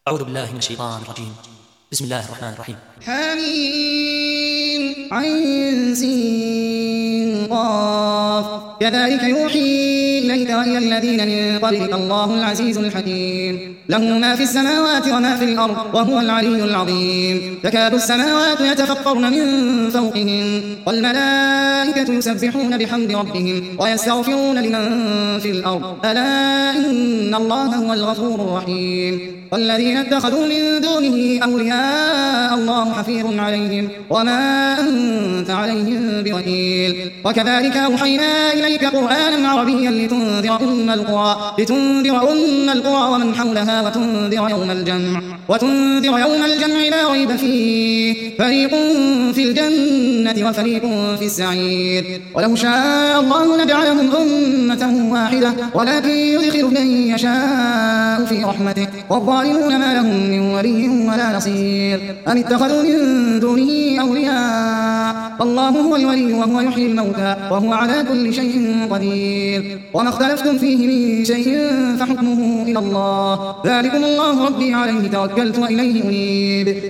أعوذ بالله من الشيطان الرجيم. بسم الله الرحمن الرحيم. حميم عين سين قاف كذلك يوحي إليك وإلى الذين من قبلك الله العزيز الحكيم له ما في السماوات وما في الأرض وهو العلي العظيم تكاد السماوات يتفطرن من فوقهن والملائكة يسبحون بحمد ربهم ويستغفرون لمن في الأرض ألا إن الله هو الغفور الرحيم والذين اتخذوا من دونه أولياء الله حفيظ عليهم وما أنت عليهم بوكيل وكذلك أوحينا إليك قرآنا عربيا لتنذر أم القرى ومن حولها وتنذر يوم الجمع لا ريب فيه فريق في الجنة وفريق في السعير ولو شاء الله لجعلهم أمة واحدة ولكن يدخل من يشاء في رحمته والظالمون ما لهم من ولي ولا نصير أم اتخذوا من دونه أولياء والله هو الولي وهو يحيي الموتى وهو على كل شيء قدير وما اختلفتم فيه من شيء فحكمه إلى الله ذلكم الله ربي عليه توكلت وإليه أنيب